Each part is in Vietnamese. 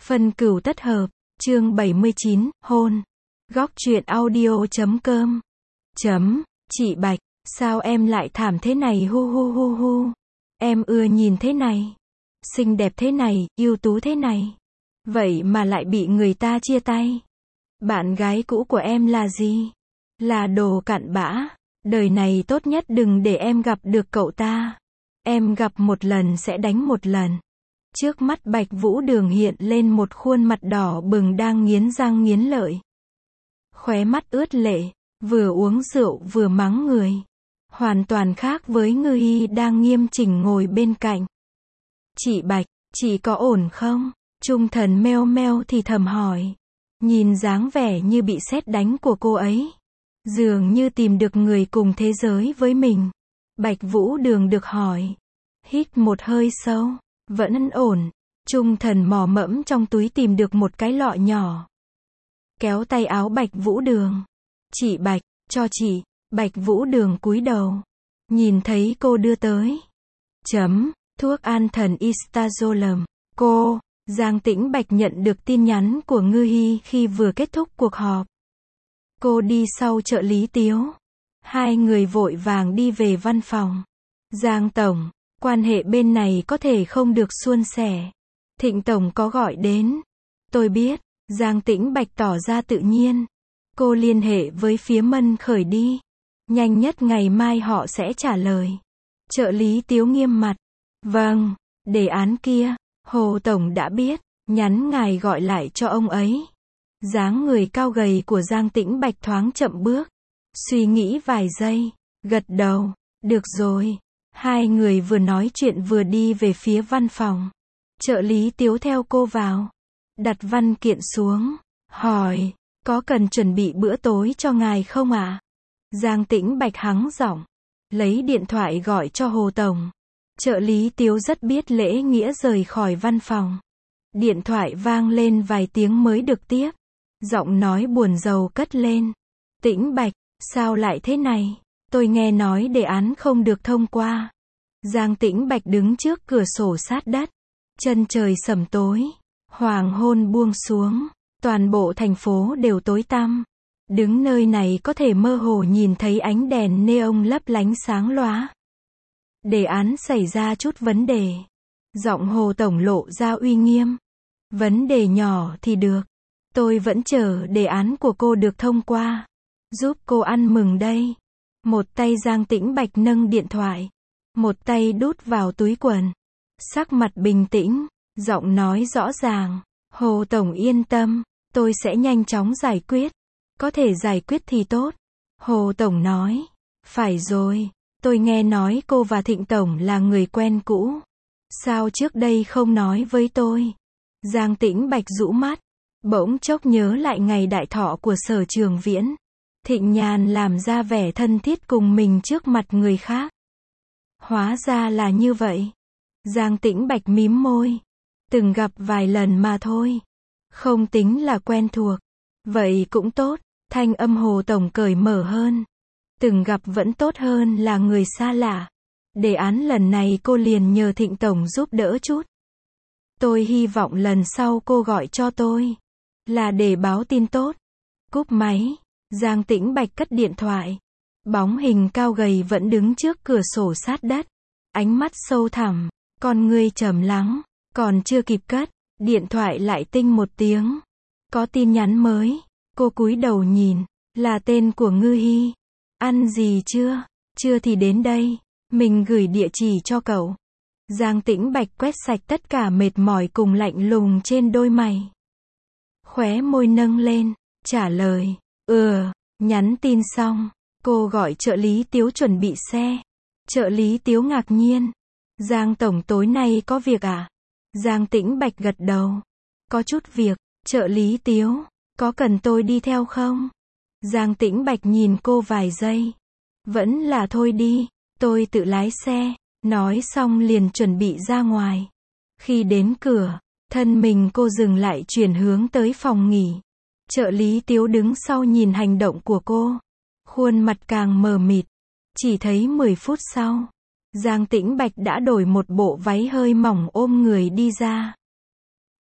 Phân cửu tất hợp, chương 79, hôn. Góc truyện audio.com. Chị Bạch, sao em lại thảm thế này hu hu hu hu. Em ưa nhìn thế này. Xinh đẹp thế này, ưu tú thế này. Vậy mà lại bị người ta chia tay. Bạn gái cũ của em là gì? Là đồ cặn bã. Đời này tốt nhất đừng để em gặp được cậu ta. Em gặp một lần sẽ đánh một lần. Trước mắt Bạch Vũ Đường hiện lên một khuôn mặt đỏ bừng đang nghiến răng nghiến lợi. Khóe mắt ướt lệ, vừa uống rượu vừa mắng người. Hoàn toàn khác với Ngư Hi đang nghiêm chỉnh ngồi bên cạnh. Chị Bạch, chị có ổn không? Trung Thần meo meo thì thầm hỏi. Nhìn dáng vẻ như bị sét đánh của cô ấy. Dường như tìm được người cùng thế giới với mình. Bạch Vũ Đường được hỏi. Hít một hơi sâu. Vẫn ổn. Trung Thần mò mẫm trong túi tìm được một cái lọ nhỏ. Kéo tay áo Bạch Vũ Đường. Chị Bạch, cho chị. Bạch Vũ Đường cúi đầu. Nhìn thấy cô đưa tới. Thuốc an thần Istazolum. Cô, Giang Tĩnh Bạch nhận được tin nhắn của Ngư Hi khi vừa kết thúc cuộc họp. Cô đi sau trợ lý Tiếu. Hai người vội vàng đi về văn phòng. Giang Tổng, quan hệ bên này có thể không được suôn sẻ. Thịnh Tổng có gọi đến. Tôi biết. Giang Tĩnh Bạch tỏ ra tự nhiên. Cô liên hệ với phía Mân Khởi đi. Nhanh nhất ngày mai họ sẽ trả lời. Trợ lý Tiếu nghiêm mặt. Vâng, đề án kia, Hồ Tổng đã biết, nhắn ngài gọi lại cho ông ấy. Dáng người cao gầy của Giang Tĩnh Bạch thoáng chậm bước. Suy nghĩ vài giây, gật đầu, được rồi. Hai người vừa nói chuyện vừa đi về phía văn phòng. Trợ lý Tiếu theo cô vào. Đặt văn kiện xuống, hỏi, có cần chuẩn bị bữa tối cho ngài không ạ? Giang Tĩnh Bạch hắng giọng, lấy điện thoại gọi cho Hồ Tổng. Trợ lý Tiếu rất biết lễ nghĩa rời khỏi văn phòng. Điện thoại vang lên vài tiếng mới được tiếp. Giọng nói buồn rầu cất lên. Tĩnh Bạch, sao lại thế này? Tôi nghe nói đề án không được thông qua. Giang Tĩnh Bạch đứng trước cửa sổ sát đất. Chân trời sẩm tối. Hoàng hôn buông xuống. Toàn bộ thành phố đều tối tăm. Đứng nơi này có thể mơ hồ nhìn thấy ánh đèn neon lấp lánh sáng lóa. Đề án xảy ra chút vấn đề. Giọng Hồ Tổng lộ ra uy nghiêm. Vấn đề nhỏ thì được. Tôi vẫn chờ đề án của cô được thông qua. Giúp cô ăn mừng đây. Một tay Giang Tĩnh Bạch nâng điện thoại. Một tay đút vào túi quần. Sắc mặt bình tĩnh. Giọng nói rõ ràng. Hồ Tổng yên tâm. Tôi sẽ nhanh chóng giải quyết. Có thể giải quyết thì tốt. Hồ Tổng nói. Phải rồi. Tôi nghe nói cô và Thịnh Tổng là người quen cũ. Sao trước đây không nói với tôi? Giang Tĩnh Bạch rũ mắt. Bỗng chốc nhớ lại ngày đại thọ của Sở Trường Viễn. Thịnh Nhàn làm ra vẻ thân thiết cùng mình trước mặt người khác. Hóa ra là như vậy. Giang Tĩnh Bạch mím môi. Từng gặp vài lần mà thôi. Không tính là quen thuộc. Vậy cũng tốt. Thanh âm Hồ Tổng cởi mở hơn. Từng gặp vẫn tốt hơn là người xa lạ. Đề án lần này cô liền nhờ Thịnh Tổng giúp đỡ chút. Tôi hy vọng lần sau cô gọi cho tôi. Là để báo tin tốt. Cúp máy. Giang Tĩnh Bạch cất điện thoại. Bóng hình cao gầy vẫn đứng trước cửa sổ sát đất. Ánh mắt sâu thẳm. Con ngươi trầm lắng. Còn chưa kịp cất. Điện thoại lại tinh một tiếng. Có tin nhắn mới. Cô cúi đầu nhìn. Là tên của Ngư Hi. Ăn gì chưa? Chưa thì đến đây. Mình gửi địa chỉ cho cậu. Giang Tĩnh Bạch quét sạch tất cả mệt mỏi cùng lạnh lùng trên đôi mày. Khóe môi nâng lên. Trả lời. Nhắn tin xong. Cô gọi trợ lý Tiếu chuẩn bị xe. Trợ lý Tiếu ngạc nhiên. Giang Tổng tối nay có việc à? Giang Tĩnh Bạch gật đầu. Có chút việc. Trợ lý Tiếu. Có cần tôi đi theo không? Giang Tĩnh Bạch nhìn cô vài giây. Vẫn là thôi đi. Tôi tự lái xe. Nói xong liền chuẩn bị ra ngoài. Khi đến cửa, thân mình cô dừng lại chuyển hướng tới phòng nghỉ. Trợ lý Tiếu đứng sau nhìn hành động của cô. Khuôn mặt càng mờ mịt. Chỉ thấy 10 phút sau. Giang Tĩnh Bạch đã đổi một bộ váy hơi mỏng ôm người đi ra.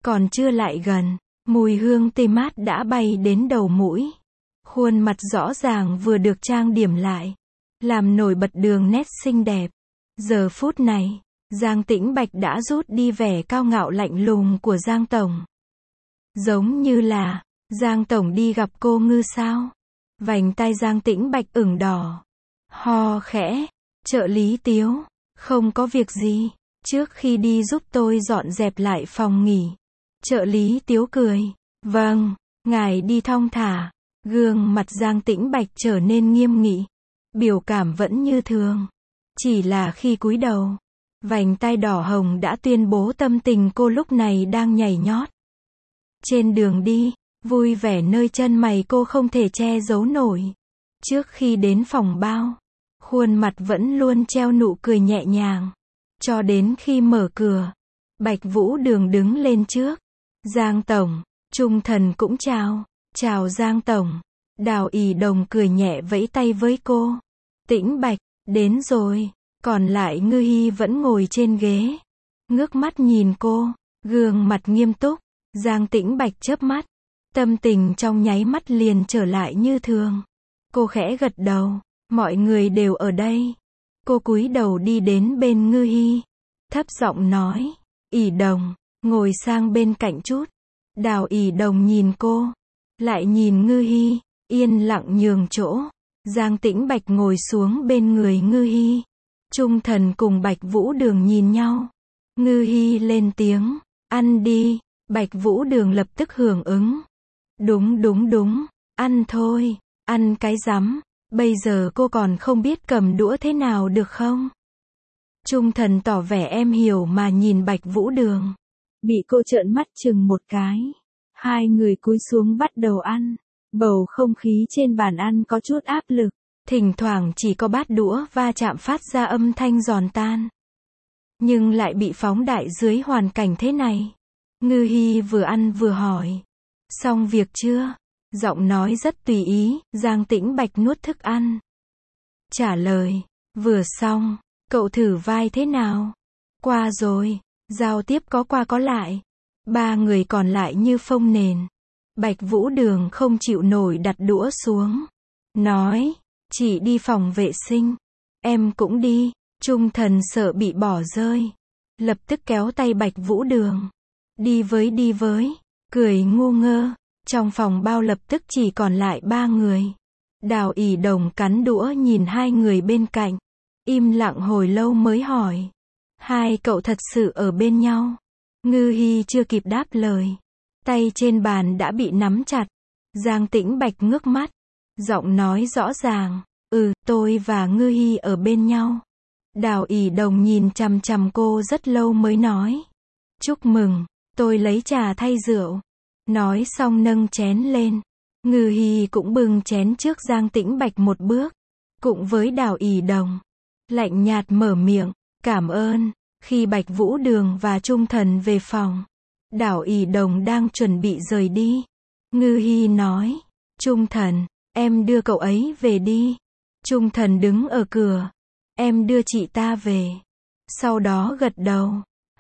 Còn chưa lại gần, mùi hương tê mát đã bay đến đầu mũi. Khuôn mặt rõ ràng vừa được trang điểm lại, làm nổi bật đường nét xinh đẹp. Giờ phút này, Giang Tĩnh Bạch đã rút đi vẻ cao ngạo lạnh lùng của Giang Tổng. Giống như là, Giang Tổng đi gặp cô ngư sao? Vành tai Giang Tĩnh Bạch ửng đỏ. Ho khẽ, trợ lý Tiếu, không có việc gì, trước khi đi giúp tôi dọn dẹp lại phòng nghỉ. Trợ lý Tiếu cười, vâng, ngài đi thong thả. Gương mặt Giang Tĩnh Bạch trở nên nghiêm nghị, biểu cảm vẫn như thường. Chỉ là khi cúi đầu, vành tai đỏ hồng đã tuyên bố tâm tình cô lúc này đang nhảy nhót. Trên đường đi, vui vẻ nơi chân mày cô không thể che giấu nổi. Trước khi đến phòng bao, khuôn mặt vẫn luôn treo nụ cười nhẹ nhàng. Cho đến khi mở cửa, Bạch Vũ Đường đứng lên trước. Giang Tổng, Trung Thần cũng chào. Chào Giang Tổng. Đào ỷ đồng cười nhẹ vẫy tay với cô. Tĩnh Bạch, đến rồi. Còn lại Ngư Hi vẫn ngồi trên ghế. Ngước mắt nhìn cô, gương mặt nghiêm túc. Giang Tĩnh Bạch chớp mắt. Tâm tình trong nháy mắt liền trở lại như thường. Cô khẽ gật đầu. Mọi người đều ở đây. Cô cúi đầu đi đến bên Ngư Hi. Thấp giọng nói. Ỷ đồng, ngồi sang bên cạnh chút. Đào ỷ đồng nhìn cô. Lại nhìn Ngư Hi, yên lặng nhường chỗ. Giang Tĩnh Bạch ngồi xuống bên người Ngư Hi. Trung Thần cùng Bạch Vũ Đường nhìn nhau. Ngư Hi lên tiếng, ăn đi. Bạch Vũ Đường lập tức hưởng ứng. Đúng, ăn thôi, ăn cái rắm. Bây giờ cô còn không biết cầm đũa thế nào được không? Trung Thần tỏ vẻ em hiểu mà nhìn Bạch Vũ Đường. Bị cô trợn mắt chừng một cái. Hai người cúi xuống bắt đầu ăn. Bầu không khí trên bàn ăn có chút áp lực. Thỉnh thoảng chỉ có bát đũa va chạm phát ra âm thanh giòn tan. Nhưng lại bị phóng đại dưới hoàn cảnh thế này. Ngư Hi vừa ăn vừa hỏi. Xong việc chưa? Giọng nói rất tùy ý. Giang Tĩnh Bạch nuốt thức ăn. Trả lời. Vừa xong. Cậu thử vai thế nào? Qua rồi. Giao tiếp có qua có lại. Ba người còn lại như phông nền. Bạch Vũ Đường không chịu nổi đặt đũa xuống. Nói. Chỉ đi phòng vệ sinh. Em cũng đi. Trung Thần sợ bị bỏ rơi. Lập tức kéo tay Bạch Vũ Đường. Đi với. Cười ngu ngơ. Trong phòng bao lập tức chỉ còn lại ba người. Đào ỷ đồng cắn đũa nhìn hai người bên cạnh. Im lặng hồi lâu mới hỏi. Hai cậu thật sự ở bên nhau? Ngư Hi chưa kịp đáp lời. Tay trên bàn đã bị nắm chặt. Giang Tĩnh Bạch ngước mắt. Giọng nói rõ ràng. Tôi và Ngư Hi ở bên nhau. Đào ỷ đồng nhìn chằm chằm cô rất lâu mới nói. Chúc mừng, tôi lấy trà thay rượu. Nói xong nâng chén lên. Ngư Hi cũng bưng chén trước Giang Tĩnh Bạch một bước. Cũng với Đào ỷ đồng. Lạnh nhạt mở miệng. Cảm ơn. Khi Bạch Vũ Đường và Trung Thần về phòng. Đào ỷ đồng đang chuẩn bị rời đi. Ngư Hi nói. Trung Thần, em đưa cậu ấy về đi. Trung Thần đứng ở cửa. Em đưa chị ta về. Sau đó gật đầu.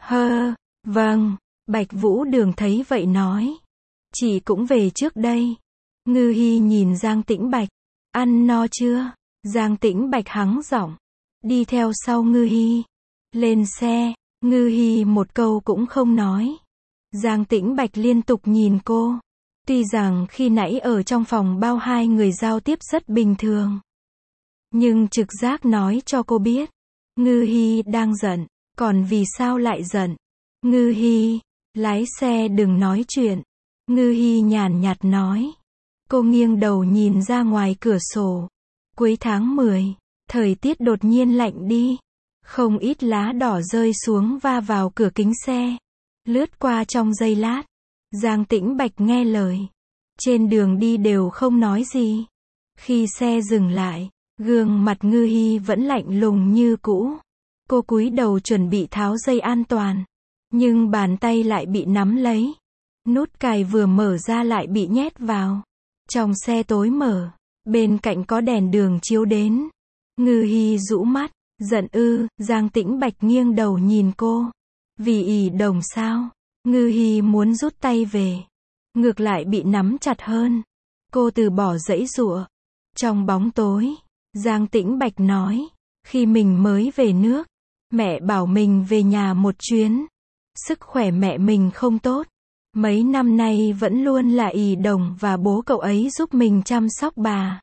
Vâng. Bạch Vũ Đường thấy vậy nói. Chị cũng về trước đây. Ngư Hi nhìn Giang Tĩnh Bạch. Ăn no chưa? Giang Tĩnh Bạch hắng giọng. Đi theo sau Ngư Hi. Lên xe. Ngư Hi một câu cũng không nói. Giang Tĩnh Bạch liên tục nhìn cô. Tuy rằng khi nãy ở trong phòng bao hai người giao tiếp rất bình thường. Nhưng trực giác nói cho cô biết. Ngư Hi đang giận. Còn vì sao lại giận? Ngư Hi, lái xe đừng nói chuyện. Ngư Hi nhàn nhạt nói. Cô nghiêng đầu nhìn ra ngoài cửa sổ. Cuối tháng 10, thời tiết đột nhiên lạnh đi. Không ít lá đỏ rơi xuống va vào cửa kính xe. Lướt qua trong giây lát. Giang Tĩnh Bạch nghe lời. Trên đường đi đều không nói gì. Khi xe dừng lại, gương mặt Ngư Hi vẫn lạnh lùng như cũ. Cô cúi đầu chuẩn bị tháo dây an toàn. Nhưng bàn tay lại bị nắm lấy. Nút cài vừa mở ra lại bị nhét vào. Trong xe tối mở. Bên cạnh có đèn đường chiếu đến. Ngư Hi rũ mắt. Giận ư? Giang Tĩnh Bạch nghiêng đầu nhìn cô. Vì ỷ đồng sao? Ngư Hi muốn rút tay về, ngược lại bị nắm chặt hơn. Cô từ bỏ giãy giụa. Trong bóng tối, Giang Tĩnh Bạch nói, khi mình mới về nước, mẹ bảo mình về nhà một chuyến. Sức khỏe mẹ mình không tốt. Mấy năm nay vẫn luôn là ỷ đồng và bố cậu ấy giúp mình chăm sóc bà.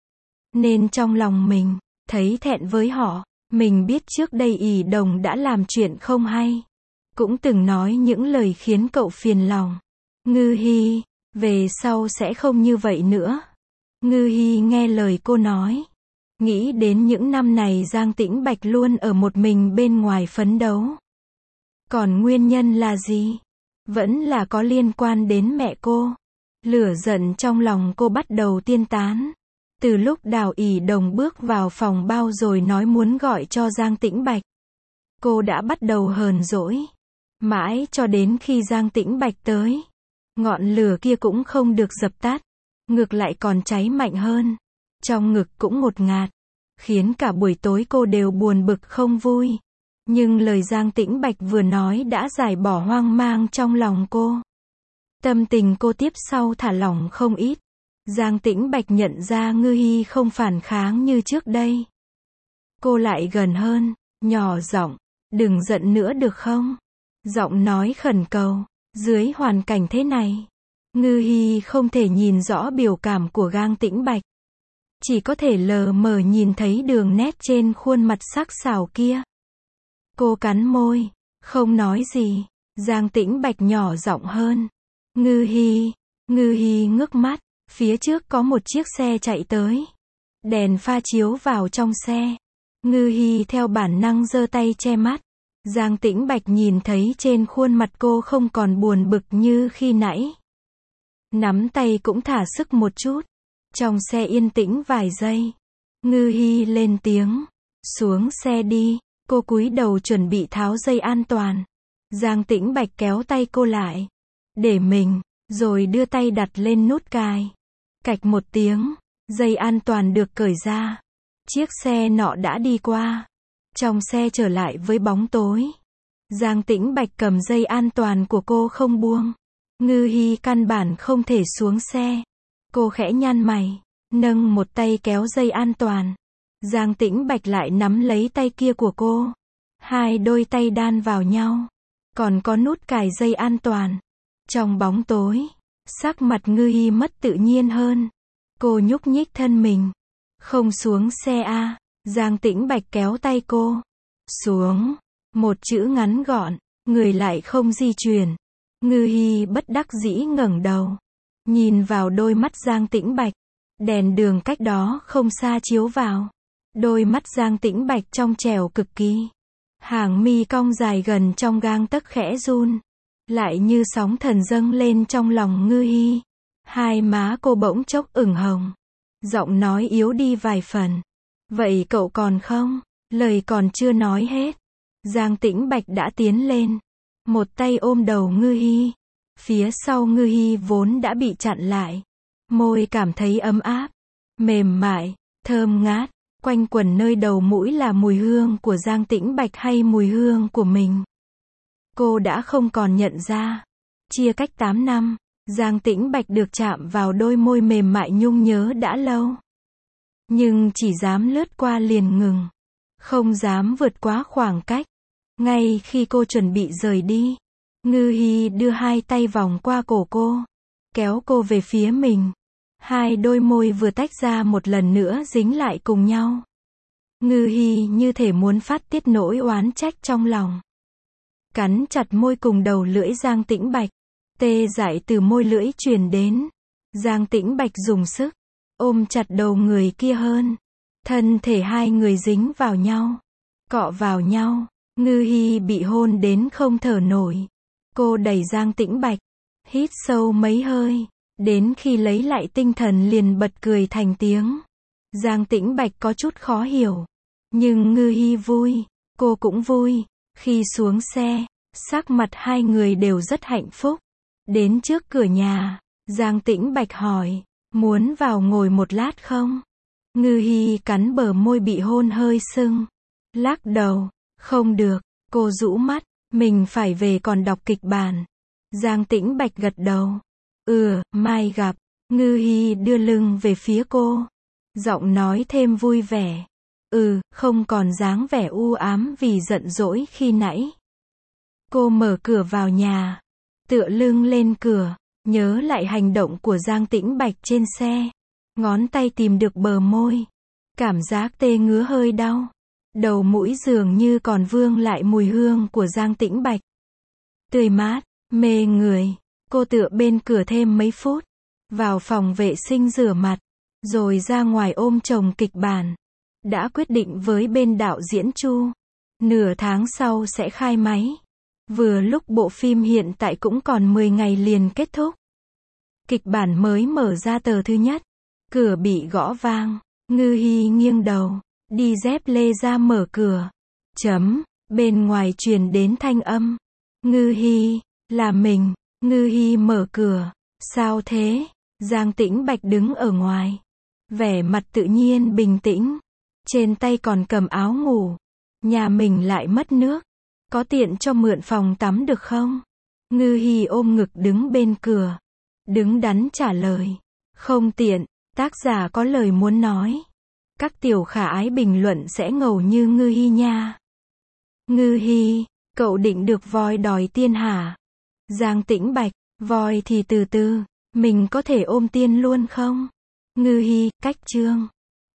Nên trong lòng mình, thấy thẹn với họ. Mình biết trước đây ỷ đồng đã làm chuyện không hay. Cũng từng nói những lời khiến cậu phiền lòng. Ngư Hi, về sau sẽ không như vậy nữa. Ngư Hi nghe lời cô nói. Nghĩ đến những năm này Giang Tĩnh Bạch luôn ở một mình bên ngoài phấn đấu. Còn nguyên nhân là gì? Vẫn là có liên quan đến mẹ cô. Lửa giận trong lòng cô bắt đầu tiên tán. Từ lúc Đào ỷ đồng bước vào phòng bao rồi nói muốn gọi cho Giang Tĩnh Bạch, cô đã bắt đầu hờn dỗi. Mãi cho đến khi Giang Tĩnh Bạch tới, ngọn lửa kia cũng không được dập tắt, ngược lại còn cháy mạnh hơn. Trong ngực cũng ngột ngạt, khiến cả buổi tối cô đều buồn bực không vui. Nhưng lời Giang Tĩnh Bạch vừa nói đã giải bỏ hoang mang trong lòng cô. Tâm tình cô tiếp sau thả lỏng không ít. Giang Tĩnh Bạch nhận ra Ngư Hi không phản kháng như trước đây. Cô lại gần hơn, nhỏ giọng, đừng giận nữa được không? Giọng nói khẩn cầu. Dưới hoàn cảnh thế này, Ngư Hi không thể nhìn rõ biểu cảm của Giang Tĩnh Bạch. Chỉ có thể lờ mờ nhìn thấy đường nét trên khuôn mặt sắc sảo kia. Cô cắn môi, không nói gì. Giang Tĩnh Bạch nhỏ giọng hơn. Ngư Hi. Ngư Hi ngước mắt. Phía trước có một chiếc xe chạy tới. Đèn pha chiếu vào trong xe. Ngư Hi theo bản năng giơ tay che mắt. Giang Tĩnh Bạch nhìn thấy trên khuôn mặt cô không còn buồn bực như khi nãy. Nắm tay cũng thả sức một chút. Trong xe yên tĩnh vài giây. Ngư Hi lên tiếng. Xuống xe đi. Cô cúi đầu chuẩn bị tháo dây an toàn. Giang Tĩnh Bạch kéo tay cô lại. Để mình, rồi đưa tay đặt lên nút cài. Cạch một tiếng, dây an toàn được cởi ra. Chiếc xe nọ đã đi qua. Trong xe trở lại với bóng tối. Giang Tĩnh Bạch cầm dây an toàn của cô không buông. Ngư Hi căn bản không thể xuống xe. Cô khẽ nhăn mày, nâng một tay kéo dây an toàn. Giang Tĩnh Bạch lại nắm lấy tay kia của cô. Hai đôi tay đan vào nhau. Còn có nút cài dây an toàn. Trong bóng tối, sắc mặt Ngư Hi mất tự nhiên hơn. Cô nhúc nhích thân mình. Không xuống xe à? Giang Tĩnh Bạch kéo tay cô. Xuống. Một chữ ngắn gọn, người lại không di chuyển. Ngư Hi bất đắc dĩ ngẩng đầu. Nhìn vào đôi mắt Giang Tĩnh Bạch. Đèn đường cách đó không xa chiếu vào. Đôi mắt Giang Tĩnh Bạch trong trẻo cực kỳ. Hàng mi cong dài gần trong gang tấc khẽ run. Lại như sóng thần dâng lên trong lòng Ngư Hi. Hai má cô bỗng chốc ửng hồng. Giọng nói yếu đi vài phần. Vậy cậu còn không? Lời còn chưa nói hết. Giang Tĩnh Bạch đã tiến lên. Một tay ôm đầu Ngư Hi. Phía sau Ngư Hi vốn đã bị chặn lại. Môi cảm thấy ấm áp, mềm mại, thơm ngát. Quanh quẩn nơi đầu mũi là mùi hương của Giang Tĩnh Bạch hay mùi hương của mình? Cô đã không còn nhận ra. Chia cách 8 năm, Giang Tĩnh Bạch được chạm vào đôi môi mềm mại nhung nhớ đã lâu. Nhưng chỉ dám lướt qua liền ngừng. Không dám vượt quá khoảng cách. Ngay khi cô chuẩn bị rời đi, Ngư Hi đưa hai tay vòng qua cổ cô, kéo cô về phía mình. Hai đôi môi vừa tách ra một lần nữa dính lại cùng nhau. Ngư Hi như thể muốn phát tiết nỗi oán trách trong lòng. Cắn chặt môi cùng đầu lưỡi Giang Tĩnh Bạch. Tê dại từ môi lưỡi truyền đến. Giang Tĩnh Bạch dùng sức ôm chặt đầu người kia hơn. Thân thể hai người dính vào nhau, cọ vào nhau. Ngư Hi bị hôn đến không thở nổi. Cô đẩy Giang Tĩnh Bạch, hít sâu mấy hơi. Đến khi lấy lại tinh thần liền bật cười thành tiếng. Giang Tĩnh Bạch có chút khó hiểu. Nhưng Ngư Hi vui, cô cũng vui. Khi xuống xe, sắc mặt hai người đều rất hạnh phúc. Đến trước cửa nhà, Giang Tĩnh Bạch hỏi, muốn vào ngồi một lát không? Ngư Hi cắn bờ môi bị hôn hơi sưng. Lắc đầu, không được, cô rũ mắt, mình phải về còn đọc kịch bản. Giang Tĩnh Bạch gật đầu. Mai gặp. Ngư Hi đưa lưng về phía cô. Giọng nói thêm vui vẻ. Không còn dáng vẻ u ám vì giận dỗi khi nãy. Cô mở cửa vào nhà. Tựa lưng lên cửa. Nhớ lại hành động của Giang Tĩnh Bạch trên xe. Ngón tay tìm được bờ môi. Cảm giác tê ngứa hơi đau. Đầu mũi dường như còn vương lại mùi hương của Giang Tĩnh Bạch. Tươi mát, mê người. Cô tựa bên cửa thêm mấy phút. Vào phòng vệ sinh rửa mặt. Rồi ra ngoài ôm chồng kịch bản. Đã quyết định với bên đạo diễn Chu. Nửa tháng sau sẽ khai máy. Vừa lúc bộ phim hiện tại cũng còn 10 ngày liền kết thúc. Kịch bản mới mở ra tờ thứ nhất. Cửa bị gõ vang. Ngư Hi nghiêng đầu. Đi dép lê ra mở cửa. Bên ngoài truyền đến thanh âm. Ngư Hi, là mình. Ngư Hi mở cửa. Sao thế? Giang Tĩnh Bạch đứng ở ngoài. Vẻ mặt tự nhiên bình tĩnh. Trên tay còn cầm áo ngủ. Nhà mình lại mất nước. Có tiện cho mượn phòng tắm được không? Ngư Hi ôm ngực đứng bên cửa. Đứng đắn trả lời. Không tiện, tác giả có lời muốn nói. Các tiểu khả ái bình luận sẽ ngầu như Ngư Hi nha. Ngư Hi, cậu định được voi đòi tiên hả? Giang Tĩnh Bạch, voi thì từ từ, mình có thể ôm tiên luôn không? Ngư Hi, cách chương.